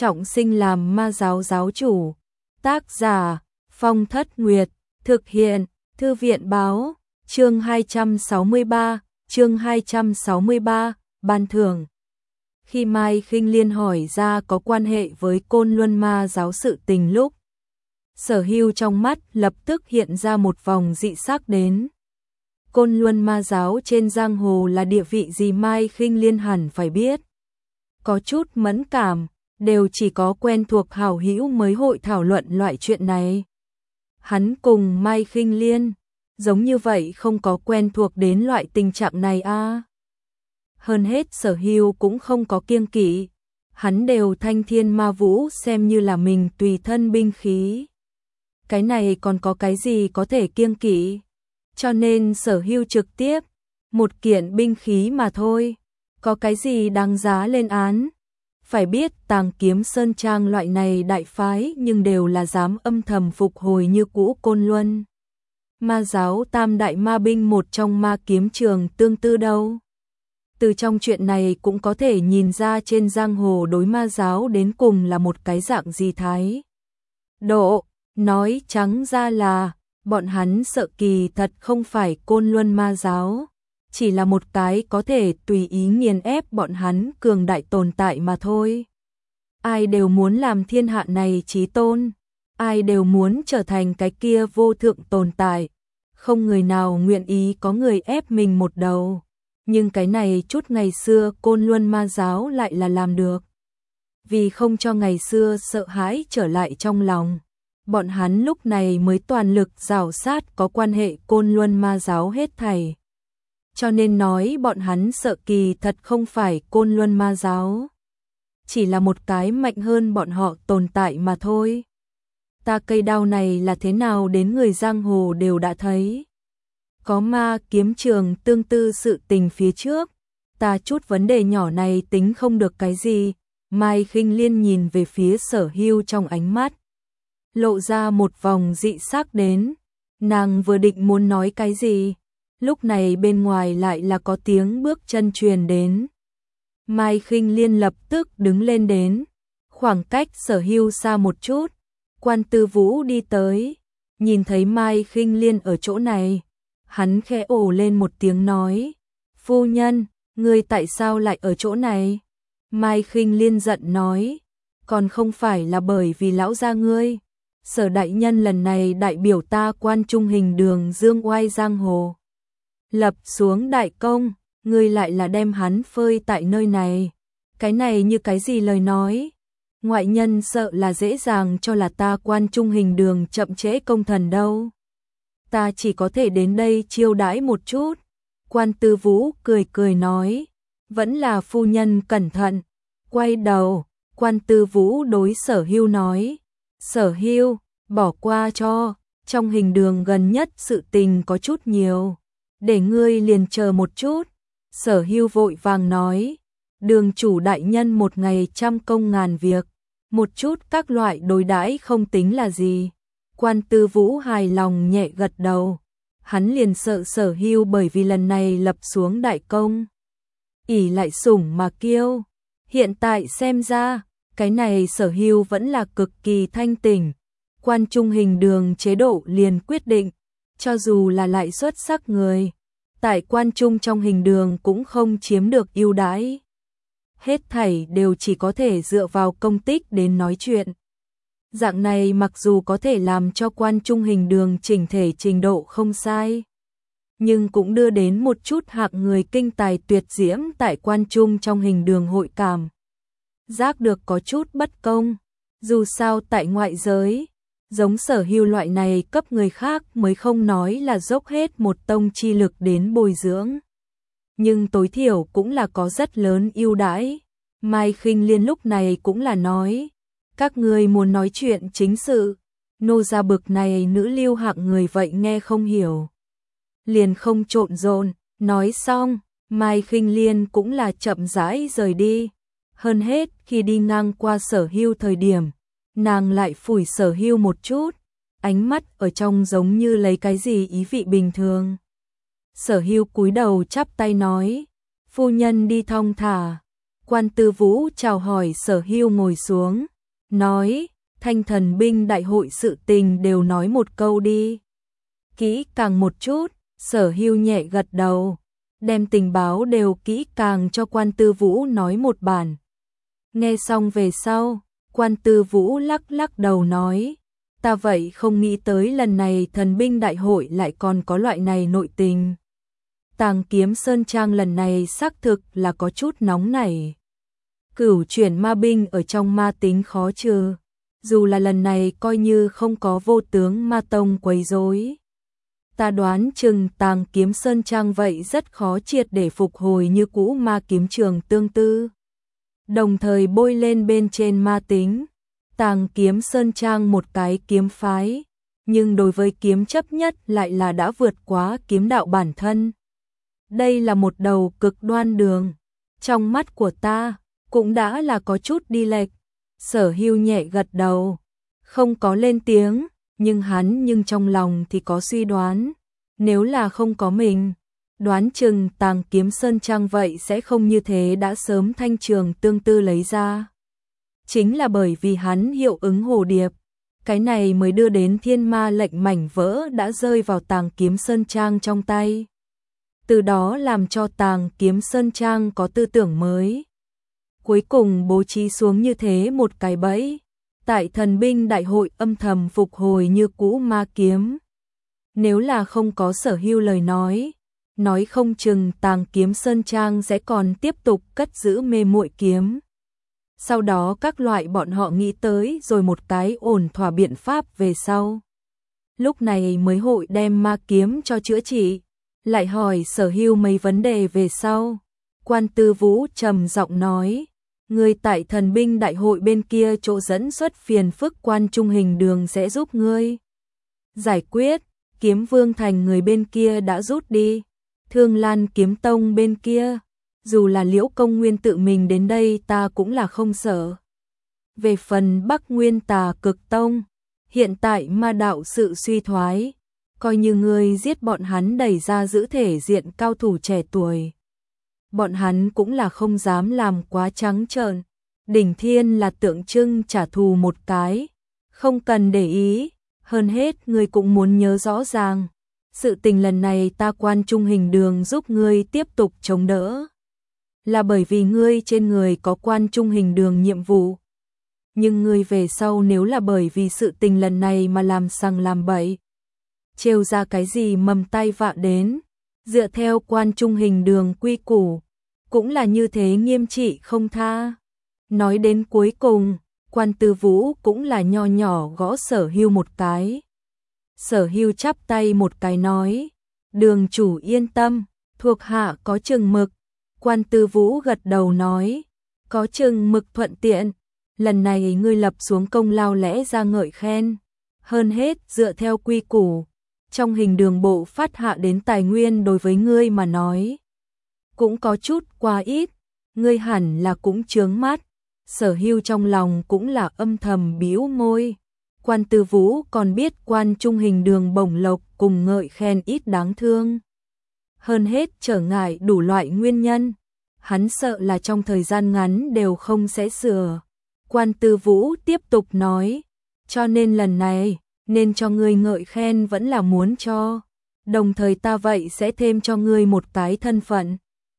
trọng sinh làm ma giáo giáo chủ. Tác giả Phong Thất Nguyệt, thực hiện Thư viện báo, chương 263, ban thưởng. Khi Mai Khinh Liên hỏi ra có quan hệ với Côn Luân ma giáo sự tình lúc, Sở Hưu trong mắt lập tức hiện ra một vòng dị sắc đến. Côn Luân ma giáo trên giang hồ là địa vị gì Mai Khinh Liên hẳn phải biết. Có chút mẫn cảm, đều chỉ có quen thuộc hảo hữu mới hội thảo luận loại chuyện này. Hắn cùng Mai Khinh Liên, giống như vậy không có quen thuộc đến loại tình trạng này a. Hơn hết Sở Hưu cũng không có kiêng kỵ, hắn đều thanh thiên ma vũ xem như là mình tùy thân binh khí. Cái này còn có cái gì có thể kiêng kỵ? Cho nên Sở Hưu trực tiếp, một kiện binh khí mà thôi, có cái gì đáng giá lên án. Phải biết Tàng Kiếm Sơn Trang loại này đại phái nhưng đều là dám âm thầm phục hồi như cũ Côn Luân ma giáo tam đại ma binh một trong ma kiếm trường tương tư đâu. Từ trong chuyện này cũng có thể nhìn ra trên giang hồ đối ma giáo đến cùng là một cái dạng gì thái độ. Nói trắng ra là bọn hắn sợ kỳ thật không phải Côn Luân ma giáo, chỉ là một cái có thể tùy ý nghiền ép bọn hắn cường đại tồn tại mà thôi. Ai đều muốn làm thiên hạ này chí tôn, ai đều muốn trở thành cái kia vô thượng tồn tại, không người nào nguyện ý có người ép mình một đầu. Nhưng cái này chút ngày xưa Côn Luân ma giáo lại là làm được. Vì không cho ngày xưa sợ hãi trở lại trong lòng, bọn hắn lúc này mới toàn lực rào sát có quan hệ Côn Luân ma giáo hết thảy. Cho nên nói bọn hắn sợ kỳ thật không phải Côn Luân ma giáo, chỉ là một cái mạnh hơn bọn họ tồn tại mà thôi. Ta cây đao này là thế nào đến người giang hồ đều đã thấy. Có ma kiếm trường tương tư sự tình phía trước, ta chút vấn đề nhỏ này tính không được cái gì. Mai Khinh Liên nhìn về phía Sở Hưu trong ánh mắt lộ ra một vòng dị sắc đến. Nàng vừa định muốn nói cái gì, lúc này bên ngoài lại là có tiếng bước chân truyền đến. Mai Khinh Liên lập tức đứng lên đến, khoảng cách Sở Hưu xa một chút. Quan Tư Vũ đi tới, nhìn thấy Mai Khinh Liên ở chỗ này, hắn khẽ ồ lên một tiếng nói: "Phu nhân, ngươi tại sao lại ở chỗ này?" Mai Khinh Liên giận nói: "Còn không phải là bởi vì lão gia ngươi. Sở đại nhân lần này đại biểu ta Quan Trung Hình Đường dương oai giang hồ, lập xuống đại công, ngươi lại là đem hắn phơi tại nơi này. Cái này như cái gì lời nói? Ngoại nhân sợ là dễ dàng cho là ta Quan Trung Hình Đường chậm trễ công thần đâu. Ta chỉ có thể đến đây chiêu đãi một chút." Quan Tư Vũ cười cười nói: "Vẫn là phu nhân cẩn thận." Quay đầu, Quan Tư Vũ đối Sở Hưu nói: "Sở Hưu, bỏ qua cho, trong hình đường gần nhất sự tình có chút nhiều, để ngươi liền chờ một chút." Sở Hưu vội vàng nói: "Đường chủ đại nhân một ngày trăm công ngàn việc, một chút các loại đối đãi không tính là gì." Quan Tư Vũ hài lòng nhẹ gật đầu, hắn liền sợ Sở Hưu bởi vì lần này lập xuống đại công, ỷ lại sủng mà kiêu. Hiện tại xem ra, cái này Sở Hưu vẫn là cực kỳ thanh tỉnh. Quan Trung Hình Đường chế độ liền quyết định, cho dù là lại xuất sắc người, tại Quan Trung trong hình đường cũng không chiếm được ưu đãi. Hết thảy đều chỉ có thể dựa vào công tích đến nói chuyện. Dạng này mặc dù có thể làm cho Quan Trung Hình Đường chỉnh thể trình độ không sai, nhưng cũng đưa đến một chút hạng người kinh tài tuyệt diễm tại Quan Trung trong hình đường hội cảm giác được có chút bất công. Dù sao tại ngoại giới, giống Sở Hưu loại này cấp người khác mới không nói là dốc hết một tông chi lực đến bồi dưỡng, nhưng tối thiểu cũng là có rất lớn ưu đãi. Mai Khinh Liên lúc này cũng là nói: "Các ngươi muốn nói chuyện chính sự, nô gia bực này nữ lưu hạng người vậy nghe không hiểu, liền không trộn rộn." Nói xong, Mai Khinh Liên cũng là chậm rãi rời đi. Hơn hết khi đi ngang qua Sở Hưu thời điểm, nàng lại phủi Sở Hưu một chút, ánh mắt ở trong giống như lấy cái gì ý vị bình thường. Sở Hưu cúi đầu chắp tay nói: "Phu nhân đi thong thả." Quan Tư Vũ chào hỏi Sở Hưu ngồi xuống, nói, Thanh Thần binh đại hội sự tình đều nói một câu đi. Kỹ càng một chút, Sở Hưu nhẹ gật đầu, đem tình báo đều kỹ càng cho Quan Tư Vũ nói một bản. Nghe xong về sau, Quan Tư Vũ lắc lắc đầu nói, ta vậy không nghĩ tới lần này thần binh đại hội lại còn có loại này nội tình. Tàng Kiếm Sơn Trang lần này xác thực là có chút nóng nảy. Cửu chuyển ma binh ở trong ma tính khó trừ, dù là lần này coi như không có vô tướng ma tông quấy rối. Ta đoán chừng Tàng Kiếm Sơn Trang vậy rất khó triệt để phục hồi như cũ ma kiếm trường tương tư. Đồng thời bôi lên bên trên ma tính, Tàng Kiếm Sơn Trang một cái kiếm phái, nhưng đối với kiếm chấp nhất lại là đã vượt quá kiếm đạo bản thân. Đây là một đầu cực đoan đường, trong mắt của ta, cũng đã là có chút đi lệch. Sở Hưu nhẹ gật đầu, không có lên tiếng, nhưng trong lòng thì có suy đoán, nếu là không có mình, đoán chừng Tàng Kiếm Sơn Trang vậy sẽ không như thế đã sớm thanh trường tương tư lấy ra. Chính là bởi vì hắn hiệu ứng hồ điệp, cái này mới đưa đến thiên ma lệnh mảnh vỡ đã rơi vào Tàng Kiếm Sơn Trang trong tay. Từ đó làm cho Tàng Kiếm Sơn Trang có tư tưởng mới. Cuối cùng bố trí xuống như thế một cái bẫy, tại thần binh đại hội âm thầm phục hồi như cũ ma kiếm. Nếu là không có Sở Hưu lời nói không chừng Tàng Kiếm Sơn Trang sẽ còn tiếp tục cất giữ mê muội kiếm. Sau đó các loại bọn họ nghĩ tới rồi một cái ổn thỏa biện pháp về sau. Lúc này mới hội đem ma kiếm cho chữa trị, lại hỏi Sở Hưu mấy vấn đề về sau. Quan Tư Vũ trầm giọng nói, ngươi tại thần binh đại hội bên kia chỗ dẫn xuất phiền phức Quan Trung Hình Đường sẽ giúp ngươi giải quyết. Kiếm Vương Thành người bên kia đã rút đi, Thương Lan Kiếm Tông bên kia, dù là Liễu Công Nguyên tự mình đến đây ta cũng là không sợ. Về phần Bắc Nguyên Tà Cực Tông, hiện tại ma đạo sự suy thoái, coi như ngươi giết bọn hắn đẩy ra giữ thể diện cao thủ trẻ tuổi. Bọn hắn cũng là không dám làm quá trắng trợn, đỉnh thiên là tượng trưng trả thù một cái, không cần để ý. Hơn hết ngươi cũng muốn nhớ rõ ràng, sự tình lần này ta Quan Trung Hình Đường giúp ngươi tiếp tục chống đỡ, là bởi vì ngươi trên người có Quan Trung Hình Đường nhiệm vụ. Nhưng ngươi về sau nếu là bởi vì sự tình lần này mà làm sằng làm bậy, trêu ra cái gì mầm tai vạ đến, dựa theo Quan Trung Hình Đường quy củ, cũng là như thế nghiêm trị không tha. Nói đến cuối cùng, Quan Tư Vũ cũng là nho nhỏ gõ Sở Hưu một cái. Sở Hưu chắp tay một cái nói, đường chủ yên tâm, thuộc hạ có chừng mực. Quan Tư Vũ gật đầu nói, có chừng mực thuận tiện, lần này ngươi lập xuống công lao lẽ ra ngợi khen. Hơn hết dựa theo quy củ, trong hình đường bộ phát hạ đến tài nguyên đối với ngươi mà nói, cũng có chút quá ít, ngươi hẳn là cũng chướng mắt. Sở Hưu trong lòng cũng là âm thầm bĩu môi. Quan Tư Vũ còn biết Quan Trung Hình Đường bổng lộc cùng ngợi khen ít đáng thương. Hơn hết trở ngại đủ loại nguyên nhân, hắn sợ là trong thời gian ngắn đều không sẽ sửa. Quan Tư Vũ tiếp tục nói, cho nên lần này, nên cho ngươi ngợi khen vẫn là muốn cho, đồng thời ta vậy sẽ thêm cho ngươi một cái thân phận.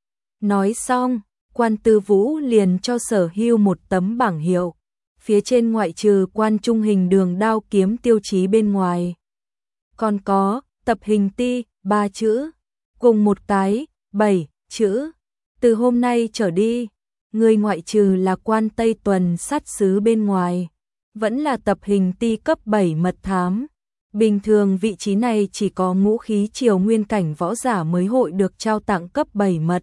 Nói xong, Quan Tư Vũ liền cho Sở Hưu một tấm bảng hiệu, phía trên ngoại trừ Quan Trung Hình Đường đao kiếm tiêu chí bên ngoài, còn có tập hình ti 3 chữ, cùng một cái 7 chữ. Từ hôm nay trở đi, người ngoại trừ là Quan Tây Tuần sát sứ bên ngoài, vẫn là tập hình ti cấp 7 mật thám. Bình thường vị trí này chỉ có ngũ khí triều nguyên cảnh võ giả mới hội được trao tặng cấp 7 mật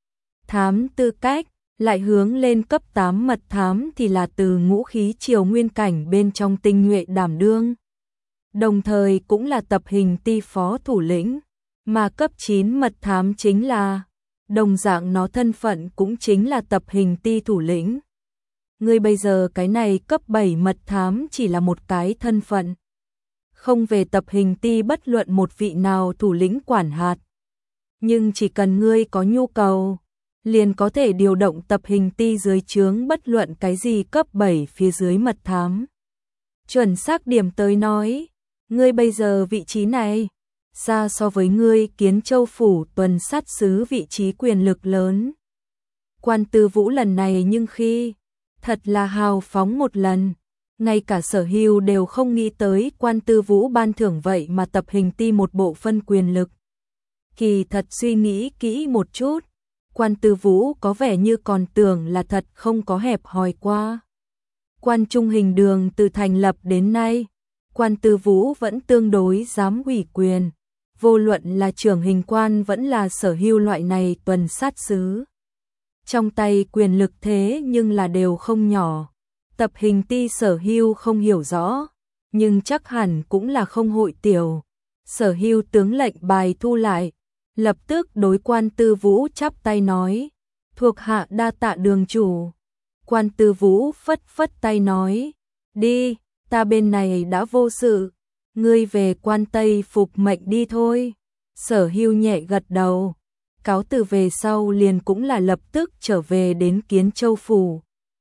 thám tư cách, lại hướng lên cấp 8 mật thám thì là từ ngũ khí triều nguyên cảnh bên trong tinh nhuệ đảm đương. Đồng thời cũng là tập hình ti phó thủ lĩnh, mà cấp 9 mật thám chính là, đồng dạng nó thân phận cũng chính là tập hình ti thủ lĩnh. Ngươi bây giờ cái này cấp 7 mật thám chỉ là một cái thân phận, không về tập hình ti bất luận một vị nào thủ lĩnh quản hạt. Nhưng chỉ cần ngươi có nhu cầu, liền có thể điều động tập hình ti dưới trướng bất luận cái gì cấp 7 phía dưới mật thám. Chuẩn xác điểm tới nói, ngươi bây giờ vị trí này, xa so với ngươi Kiến Châu phủ tuần sát sứ vị trí quyền lực lớn. Quan Tư Vũ lần này nhưng khi, thật là hào phóng một lần, ngay cả Sở Hưu đều không nghĩ tới Quan Tư Vũ ban thưởng vậy mà tập hình ti một bộ phân quyền lực. Kỳ thật suy nghĩ kỹ một chút, Quan Tư Vũ có vẻ như còn tưởng là thật không có hẹp hòi qua. Quan Trung Hình Đường từ thành lập đến nay, Quan Tư Vũ vẫn tương đối dám ủy quyền, vô luận là trưởng hình quan vẫn là Sở Hưu loại này tuần sát sứ. Trong tay quyền lực thế nhưng là đều không nhỏ. Tập hình ti Sở Hưu không hiểu rõ, nhưng chắc hẳn cũng là không hội tiểu. Sở Hưu tướng lệnh bài thu lại, lập tức đối Quan Tư Vũ chắp tay nói, thuộc hạ đa tạ đường chủ. Quan Tư Vũ phất phất tay nói, đi, ta bên này đã vô sự, ngươi về Quan Tây phục mệnh đi thôi. Sở Hưu nhẹ gật đầu, cáo từ về sau liền cũng là lập tức trở về đến Kiến Châu phủ.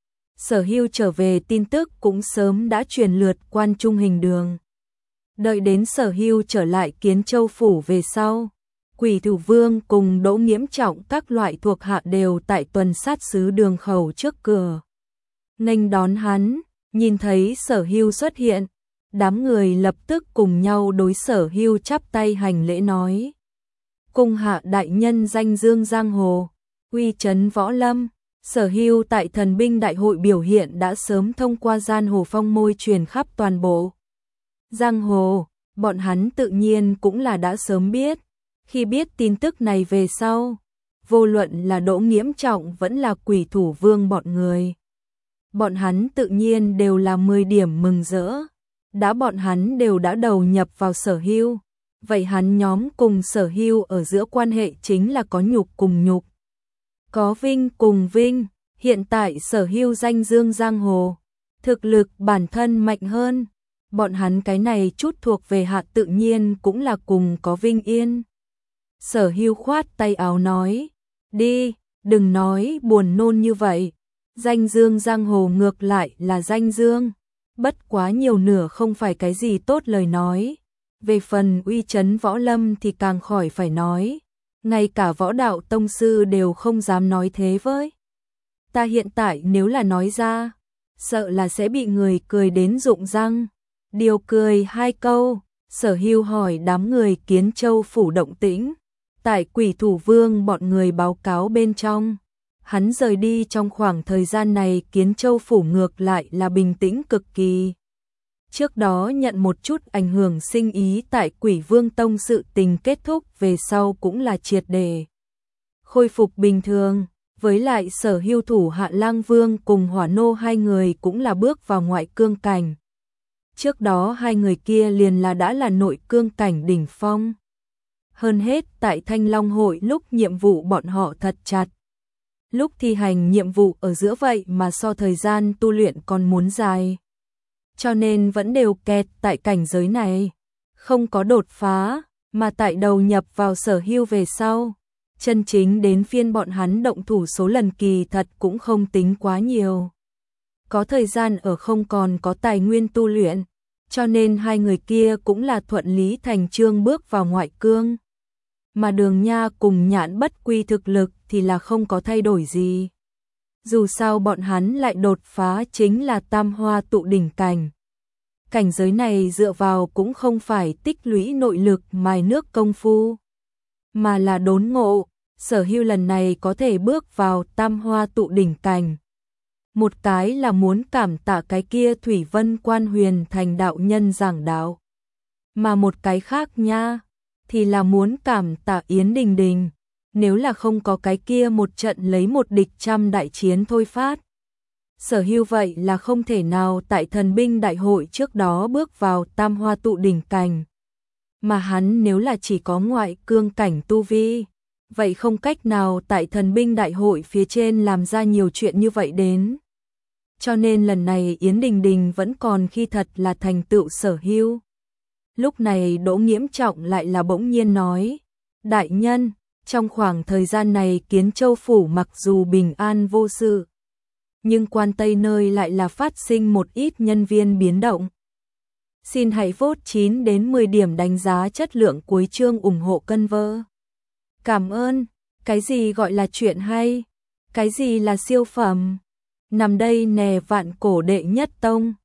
Sở Hưu trở về tin tức cũng sớm đã truyền lượt Quan Trung Hình Đường. Đợi đến Sở Hưu trở lại Kiến Châu phủ về sau, Quỷ Thủ Vương cùng Đỗ Nghiễm Trọng các loại thuộc hạ đều tại tuần sát sứ đường khẩu trước cửa. Nghênh đón hắn, nhìn thấy Sở Hưu xuất hiện, đám người lập tức cùng nhau đối Sở Hưu chắp tay hành lễ nói. Cung hạ đại nhân danh dương giang hồ, uy chấn võ lâm. Sở Hưu tại thần binh đại hội biểu hiện đã sớm thông qua giang hồ phong môi truyền khắp toàn bộ giang hồ, bọn hắn tự nhiên cũng là đã sớm biết. Khi biết tin tức này về sau, vô luận là Đỗ Nghiễm Trọng vẫn là Quỷ Thủ Vương bọn hắn tự nhiên đều là 10 điểm mừng rỡ. Đã bọn hắn đều đã đầu nhập vào Sở Hưu, vậy hắn nhóm cùng Sở Hưu ở giữa quan hệ chính là có nhục cùng nhục, có vinh cùng vinh. Hiện tại Sở Hưu danh dương giang hồ, thực lực bản thân mạnh hơn, bọn hắn cái này chút thuộc về hạ tự nhiên cũng là cùng có vinh yên. Sở Hưu khoát tay áo nói, đi, đừng nói buồn nôn như vậy, danh dương giang hồ ngược lại là danh dương, bất quá nhiều nửa không phải cái gì tốt lời nói. Về phần uy chấn võ lâm thì càng khỏi phải nói, ngay cả võ đạo tông sư đều không dám nói thế với. Ta hiện tại nếu là nói ra, sợ là sẽ bị người cười đến rụng răng. Điều cười 2 câu, Sở Hưu hỏi đám người Kiến Châu phủ động tĩnh. Tại Quỷ Thủ Vương bọn người báo cáo bên trong, hắn rời đi trong khoảng thời gian này Kiến Châu phủ ngược lại là bình tĩnh cực kỳ. Trước đó nhận một chút ảnh hưởng sinh ý tại Quỷ Vương Tông sự tình kết thúc về sau cũng là triệt để khôi phục bình thường. Với lại Sở Hưu thủ hạ Lang Vương cùng Hỏa Nô hai người cũng là bước vào ngoại cương cảnh. Trước đó hai người kia liền là đã là nội cương cảnh đỉnh phong. Hơn hết tại Thanh Long hội lúc nhiệm vụ bọn họ thật chặt. Lúc thi hành nhiệm vụ ở giữa vậy mà so thời gian tu luyện còn muốn dài. Cho nên vẫn đều kẹt tại cảnh giới này. Không có đột phá, mà tại đầu nhập vào Sở Hưu về sau. Chân chính đến phiên bọn hắn động thủ số lần kỳ thật cũng không tính quá nhiều. Có thời gian ở không còn có tài nguyên tu luyện, cho nên hai người kia cũng là thuận lý thành chương bước vào ngoại cương. Mà Đường Nha cùng Nhãn Bất Quy thực lực thì là không có thay đổi gì. Dù sao bọn hắn lại đột phá chính là tam hoa tụ đỉnh cảnh. Cảnh giới này dựa vào cũng không phải tích lũy nội lực mài nước công phu, mà là đốn ngộ. Sở Hưu lần này có thể bước vào tam hoa tụ đỉnh cảnh. Một cái là muốn cảm tạ cái kia Thủy Vân Quan Huyền thành đạo nhân giảng đạo. Mà một cái khác nha, thì là muốn cảm tạ Yến Đình Đình. Nếu là không có cái kia một trận lấy một địch trăm đại chiến thôi phát. Sở Hưu vậy là không thể nào tại thần binh đại hội trước đó bước vào tam hoa tụ đỉnh cảnh. Mà hắn nếu là chỉ có ngoại cương cảnh tu vi, vậy không cách nào tại thần binh đại hội phía trên làm ra nhiều chuyện như vậy đến. Cho nên lần này Yến Đình Đình vẫn còn khi thật là thành tựu Sở Hưu. Lúc này Đỗ Nghiễm Trọng lại là bỗng nhiên nói, đại nhân, Trong khoảng thời gian này Kiến Châu Phủ mặc dù bình an vô sự, nhưng quan Tây nơi lại là phát sinh một ít nhân viên biến động. Xin hãy vote 9 đến 10 điểm đánh giá chất lượng cuối chương ủng hộ cân vơ. Cảm ơn. Cái gì gọi là chuyện hay? Cái gì là siêu phẩm? Nằm đây nè vạn cổ đệ nhất tông.